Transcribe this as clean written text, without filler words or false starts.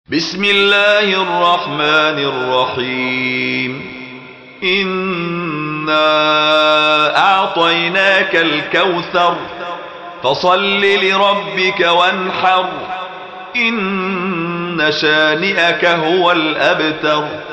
بسم الله الرحمن الرحيم. إنا أعطيناك الكوثر فصل لربك وانحر إن شانئك هو الأبتر.